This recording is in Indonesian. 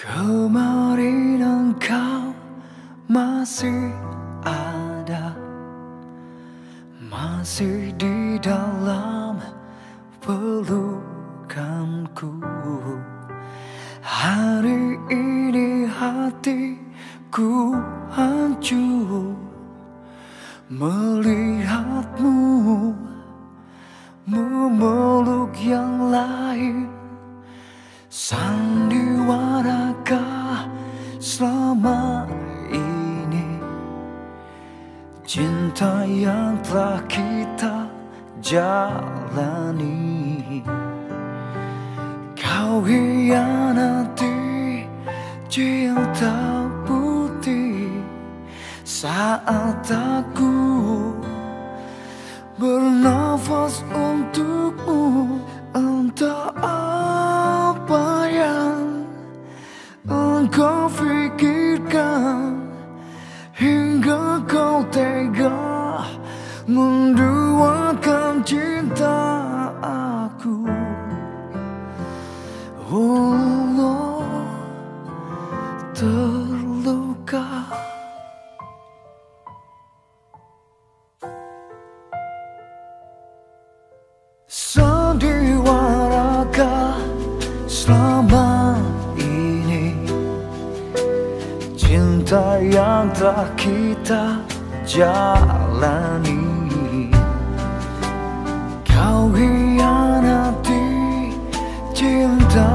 Kemarin engkau masih ada, masih di dalam pelukanku. Hari ini hatiku hancur melihatmu memeluk yang lain. Sandiwarakah selama ini cinta yang telah kita jalani? Kau hianati cinta putih saat aku bernafas untukmu. Entah apa yang engkau pikirkan hingga kau tega menduakan cinta aku. Allah terluka. Sandiwarakah selama ini cinta yang telah kita jalani? Kau hianati cinta